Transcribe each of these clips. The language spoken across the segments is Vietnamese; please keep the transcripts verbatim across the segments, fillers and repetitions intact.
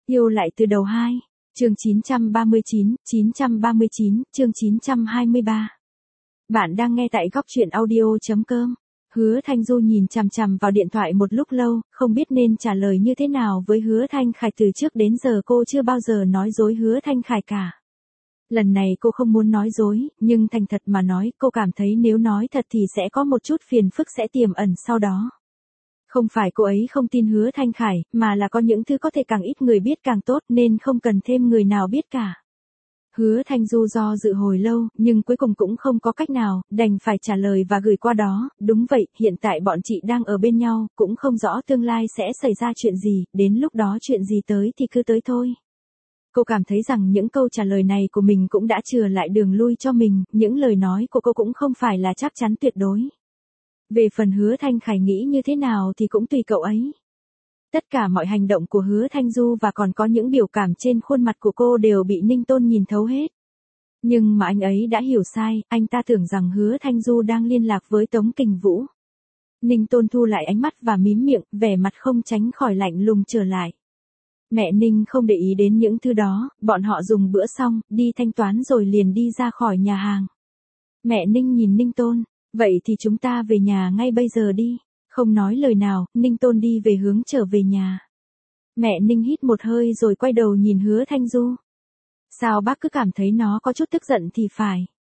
Yêu lại từ đầu hai. Chương chín trăm ba mươi chín, chín trăm ba mươi chín, chương chín trăm hai mươi ba. Bạn đang nghe tại góc truyện audio chấm com. Hứa Thanh Du nhìn chằm chằm vào điện thoại một lúc lâu, không biết nên trả lời như thế nào với Hứa Thanh Khải. Từ trước đến giờ cô chưa bao giờ nói dối Hứa Thanh Khải cả. Lần này cô không muốn nói dối, nhưng thành thật mà nói, cô cảm thấy nếu nói thật thì sẽ có một chút phiền phức sẽ tiềm ẩn sau đó. Không phải cô ấy không tin Hứa Thanh Khải, mà là có những thứ có thể càng ít người biết càng tốt nên không cần thêm người nào biết cả. Hứa Thanh Du do dự hồi lâu, nhưng cuối cùng cũng không có cách nào, đành phải trả lời và gửi qua đó. Đúng vậy, hiện tại bọn chị đang ở bên nhau, cũng không rõ tương lai sẽ xảy ra chuyện gì, đến lúc đó chuyện gì tới thì cứ tới thôi. Cô cảm thấy rằng những câu trả lời này của mình cũng đã chừa lại đường lui cho mình, những lời nói của cô cũng không phải là chắc chắn tuyệt đối. Về phần Hứa Thanh Khải nghĩ như thế nào thì cũng tùy cậu ấy. Tất cả mọi hành động của Hứa Thanh Du và còn có những biểu cảm trên khuôn mặt của cô đều bị Ninh Tôn nhìn thấu hết. Nhưng mà anh ấy đã hiểu sai, anh ta tưởng rằng Hứa Thanh Du đang liên lạc với Tống Kình Vũ. Ninh Tôn thu lại ánh mắt và mím miệng, vẻ mặt không tránh khỏi lạnh lùng trở lại. Mẹ Ninh không để ý đến những thứ đó, bọn họ dùng bữa xong, đi thanh toán rồi liền đi ra khỏi nhà hàng. Mẹ Ninh nhìn Ninh Tôn, vậy thì chúng ta về nhà ngay bây giờ đi. Không nói lời nào, Ninh Tôn đi về hướng trở về nhà. Mẹ Ninh hít một hơi rồi quay đầu nhìn Hứa Thanh Du. Sao bác cứ cảm thấy nó có chút tức giận thì phải.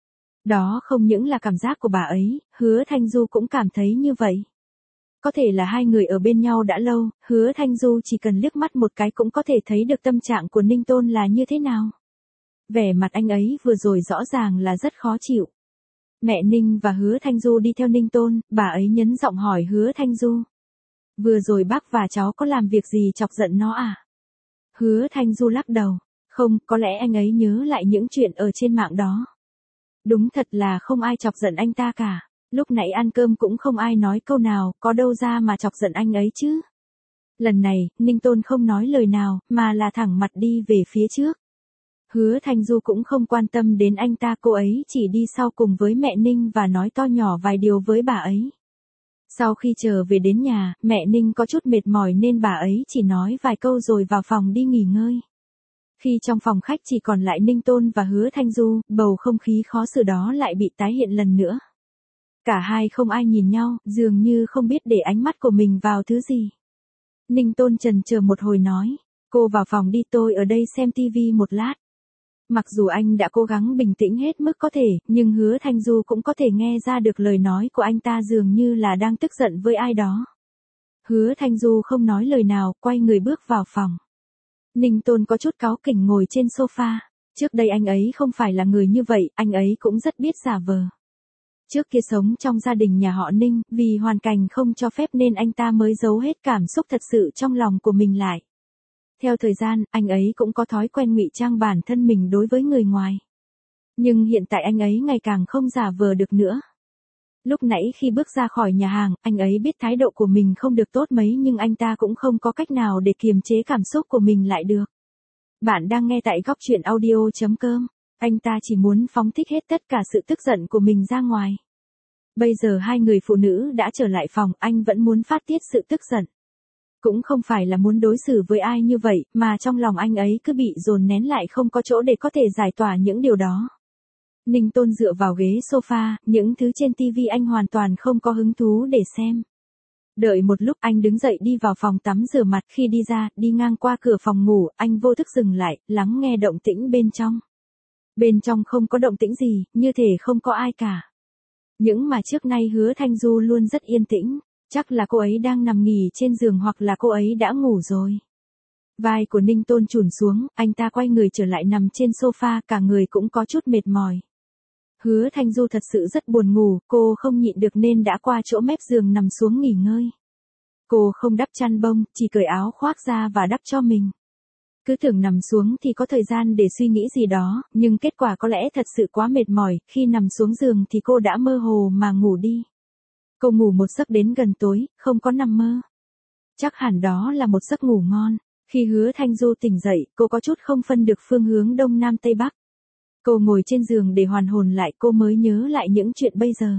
Đó không những là cảm giác của bà ấy, Hứa Thanh Du cũng cảm thấy như vậy. Có thể là hai người ở bên nhau đã lâu, Hứa Thanh Du chỉ cần liếc mắt một cái cũng có thể thấy được tâm trạng của Ninh Tôn là như thế nào. Vẻ mặt anh ấy vừa rồi rõ ràng là rất khó chịu. Mẹ Ninh và Hứa Thanh Du đi theo Ninh Tôn, bà ấy nhấn giọng hỏi Hứa Thanh Du. Vừa rồi bác và cháu có làm việc gì chọc giận nó à? Hứa Thanh Du lắc đầu. Không, có lẽ anh ấy nhớ lại những chuyện ở trên mạng đó. Đúng thật là không ai chọc giận anh ta cả. Lúc nãy ăn cơm cũng không ai nói câu nào, có đâu ra mà chọc giận anh ấy chứ. Lần này, Ninh Tôn không nói lời nào, mà là thẳng mặt đi về phía trước. Hứa Thanh Du cũng không quan tâm đến anh ta, cô ấy chỉ đi sau cùng với mẹ Ninh và nói to nhỏ vài điều với bà ấy. Sau khi trở về đến nhà, mẹ Ninh có chút mệt mỏi nên bà ấy chỉ nói vài câu rồi vào phòng đi nghỉ ngơi. Khi trong phòng khách chỉ còn lại Ninh Tôn và Hứa Thanh Du, bầu không khí khó xử đó lại bị tái hiện lần nữa. Cả hai không ai nhìn nhau, dường như không biết để ánh mắt của mình vào thứ gì. Ninh Tôn chần chờ một hồi nói, cô vào phòng đi, tôi ở đây xem tivi một lát. Mặc dù anh đã cố gắng bình tĩnh hết mức có thể, nhưng Hứa Thanh Du cũng có thể nghe ra được lời nói của anh ta dường như là đang tức giận với ai đó. Hứa Thanh Du không nói lời nào, quay người bước vào phòng. Ninh Tôn có chút cáu kỉnh ngồi trên sofa. Trước đây anh ấy không phải là người như vậy, anh ấy cũng rất biết giả vờ. Trước kia sống trong gia đình nhà họ Ninh, vì hoàn cảnh không cho phép nên anh ta mới giấu hết cảm xúc thật sự trong lòng của mình lại. Theo thời gian, anh ấy cũng có thói quen ngụy trang bản thân mình đối với người ngoài. Nhưng hiện tại anh ấy ngày càng không giả vờ được nữa. Lúc nãy khi bước ra khỏi nhà hàng, anh ấy biết thái độ của mình không được tốt mấy nhưng anh ta cũng không có cách nào để kiềm chế cảm xúc của mình lại được. Bạn đang nghe tại góc truyện audio chấm com. Anh ta chỉ muốn phóng thích hết tất cả sự tức giận của mình ra ngoài. Bây giờ hai người phụ nữ đã trở lại phòng, anh vẫn muốn phát tiết sự tức giận. Cũng không phải là muốn đối xử với ai như vậy, mà trong lòng anh ấy cứ bị dồn nén lại không có chỗ để có thể giải tỏa những điều đó. Ninh Tôn dựa vào ghế sofa, những thứ trên tivi anh hoàn toàn không có hứng thú để xem. Đợi một lúc anh đứng dậy đi vào phòng tắm rửa mặt, khi đi ra, đi ngang qua cửa phòng ngủ, anh vô thức dừng lại, lắng nghe động tĩnh bên trong. Bên trong không có động tĩnh gì, như thể không có ai cả. Những mà trước nay Hứa Thanh Du luôn rất yên tĩnh, chắc là cô ấy đang nằm nghỉ trên giường hoặc là cô ấy đã ngủ rồi. Vai của Ninh Tôn chùn xuống, anh ta quay người trở lại nằm trên sofa, cả người cũng có chút mệt mỏi. Hứa Thanh Du thật sự rất buồn ngủ, cô không nhịn được nên đã qua chỗ mép giường nằm xuống nghỉ ngơi. Cô không đắp chăn bông, chỉ cởi áo khoác ra và đắp cho mình. Cứ tưởng nằm xuống thì có thời gian để suy nghĩ gì đó, nhưng kết quả có lẽ thật sự quá mệt mỏi, khi nằm xuống giường thì cô đã mơ hồ mà ngủ đi. Cô ngủ một giấc đến gần tối, không có nằm mơ. Chắc hẳn đó là một giấc ngủ ngon. Khi Hứa Thanh Du tỉnh dậy, cô có chút không phân được phương hướng đông nam tây bắc. Cô ngồi trên giường để hoàn hồn lại, cô mới nhớ lại những chuyện bây giờ.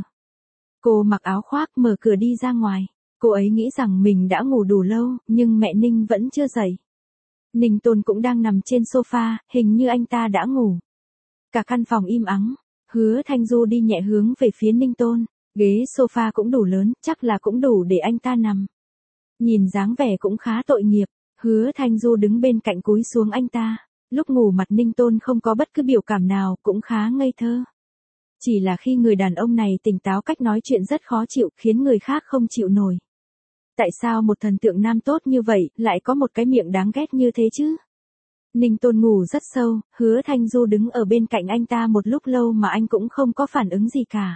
Cô mặc áo khoác mở cửa đi ra ngoài. Cô ấy nghĩ rằng mình đã ngủ đủ lâu, nhưng mẹ Ninh vẫn chưa dậy. Ninh Tôn cũng đang nằm trên sofa, hình như anh ta đã ngủ. Cả căn phòng im ắng, Hứa Thanh Du đi nhẹ hướng về phía Ninh Tôn, ghế sofa cũng đủ lớn, chắc là cũng đủ để anh ta nằm. Nhìn dáng vẻ cũng khá tội nghiệp, Hứa Thanh Du đứng bên cạnh cúi xuống anh ta, lúc ngủ mặt Ninh Tôn không có bất cứ biểu cảm nào, cũng khá ngây thơ. Chỉ là khi người đàn ông này tỉnh táo cách nói chuyện rất khó chịu, khiến người khác không chịu nổi. Tại sao một thần tượng nam tốt như vậy, lại có một cái miệng đáng ghét như thế chứ? Ninh Tôn ngủ rất sâu, Hứa Thanh Du đứng ở bên cạnh anh ta một lúc lâu mà anh cũng không có phản ứng gì cả.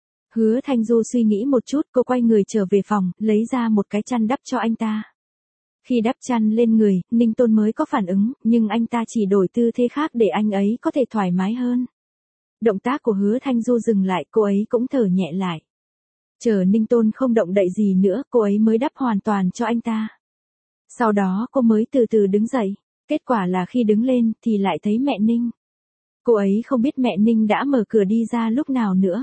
Hứa Thanh Du suy nghĩ một chút, cô quay người trở về phòng, lấy ra một cái chăn đắp cho anh ta. Khi đắp chăn lên người, Ninh Tôn mới có phản ứng, nhưng anh ta chỉ đổi tư thế khác để anh ấy có thể thoải mái hơn. Động tác của Hứa Thanh Du dừng lại, cô ấy cũng thở nhẹ lại. Chờ Ninh Tôn không động đậy gì nữa, cô ấy mới đắp hoàn toàn cho anh ta. Sau đó cô mới từ từ đứng dậy. Kết quả là khi đứng lên thì lại thấy mẹ Ninh. Cô ấy không biết mẹ Ninh đã mở cửa đi ra lúc nào nữa.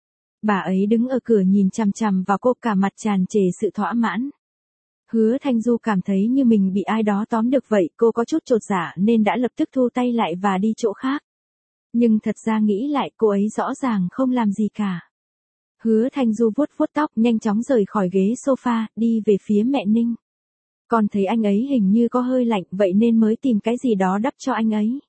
Bà ấy đứng ở cửa nhìn chằm chằm vào cô, cả mặt tràn trề sự thỏa mãn. Hứa Thanh Du cảm thấy như mình bị ai đó tóm được vậy, cô có chút chột dạ nên đã lập tức thu tay lại và đi chỗ khác. Nhưng thật ra nghĩ lại, cô ấy rõ ràng không làm gì cả. Hứa Thanh Du vuốt vuốt tóc, nhanh chóng rời khỏi ghế sofa, đi về phía mẹ Ninh. Con thấy anh ấy hình như có hơi lạnh, vậy nên mới tìm cái gì đó đắp cho anh ấy.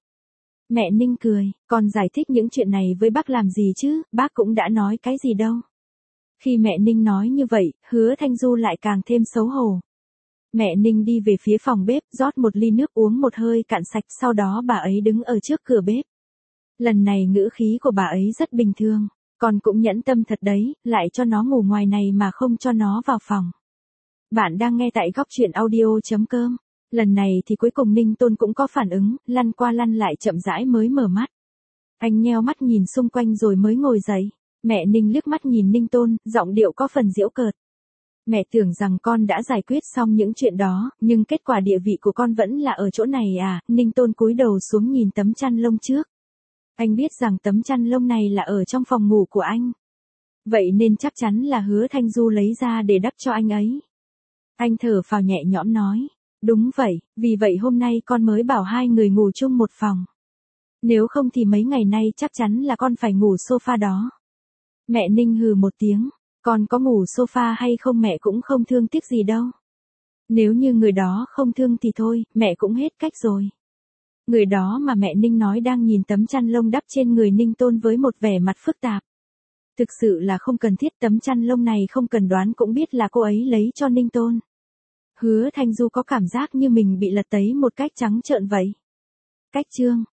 Mẹ Ninh cười, con giải thích những chuyện này với bác làm gì chứ, bác cũng đã nói cái gì đâu. Khi mẹ Ninh nói như vậy, Hứa Thanh Du lại càng thêm xấu hổ. Mẹ Ninh đi về phía phòng bếp, rót một ly nước uống một hơi cạn sạch, sau đó bà ấy đứng ở trước cửa bếp. Lần này ngữ khí của bà ấy rất bình thường, con cũng nhẫn tâm thật đấy, lại cho nó ngủ ngoài này mà không cho nó vào phòng. Bạn đang nghe tại góc truyện audio chấm com. Lần này thì cuối cùng Ninh Tôn cũng có phản ứng, lăn qua lăn lại chậm rãi mới mở mắt. Anh nheo mắt nhìn xung quanh rồi mới ngồi dậy. Mẹ Ninh liếc mắt nhìn Ninh Tôn, giọng điệu có phần giễu cợt. Mẹ tưởng rằng con đã giải quyết xong những chuyện đó, nhưng kết quả địa vị của con vẫn là ở chỗ này à? Ninh Tôn cúi đầu xuống nhìn tấm chăn lông trước. Anh biết rằng tấm chăn lông này là ở trong phòng ngủ của anh. Vậy nên chắc chắn là Hứa Thanh Du lấy ra để đắp cho anh ấy. Anh thở phào nhẹ nhõm nói, đúng vậy, vì vậy hôm nay con mới bảo hai người ngủ chung một phòng. Nếu không thì mấy ngày nay chắc chắn là con phải ngủ sofa đó. Mẹ Ninh hừ một tiếng, con có ngủ sofa hay không mẹ cũng không thương tiếc gì đâu. Nếu như người đó không thương thì thôi, mẹ cũng hết cách rồi. Người đó mà mẹ Ninh nói đang nhìn tấm chăn lông đắp trên người Ninh Tôn với một vẻ mặt phức tạp. Thực sự là không cần thiết, tấm chăn lông này không cần đoán cũng biết là cô ấy lấy cho Ninh Tôn. Hứa Thanh Du có cảm giác như mình bị lật tẩy một cách trắng trợn vậy. Cách chương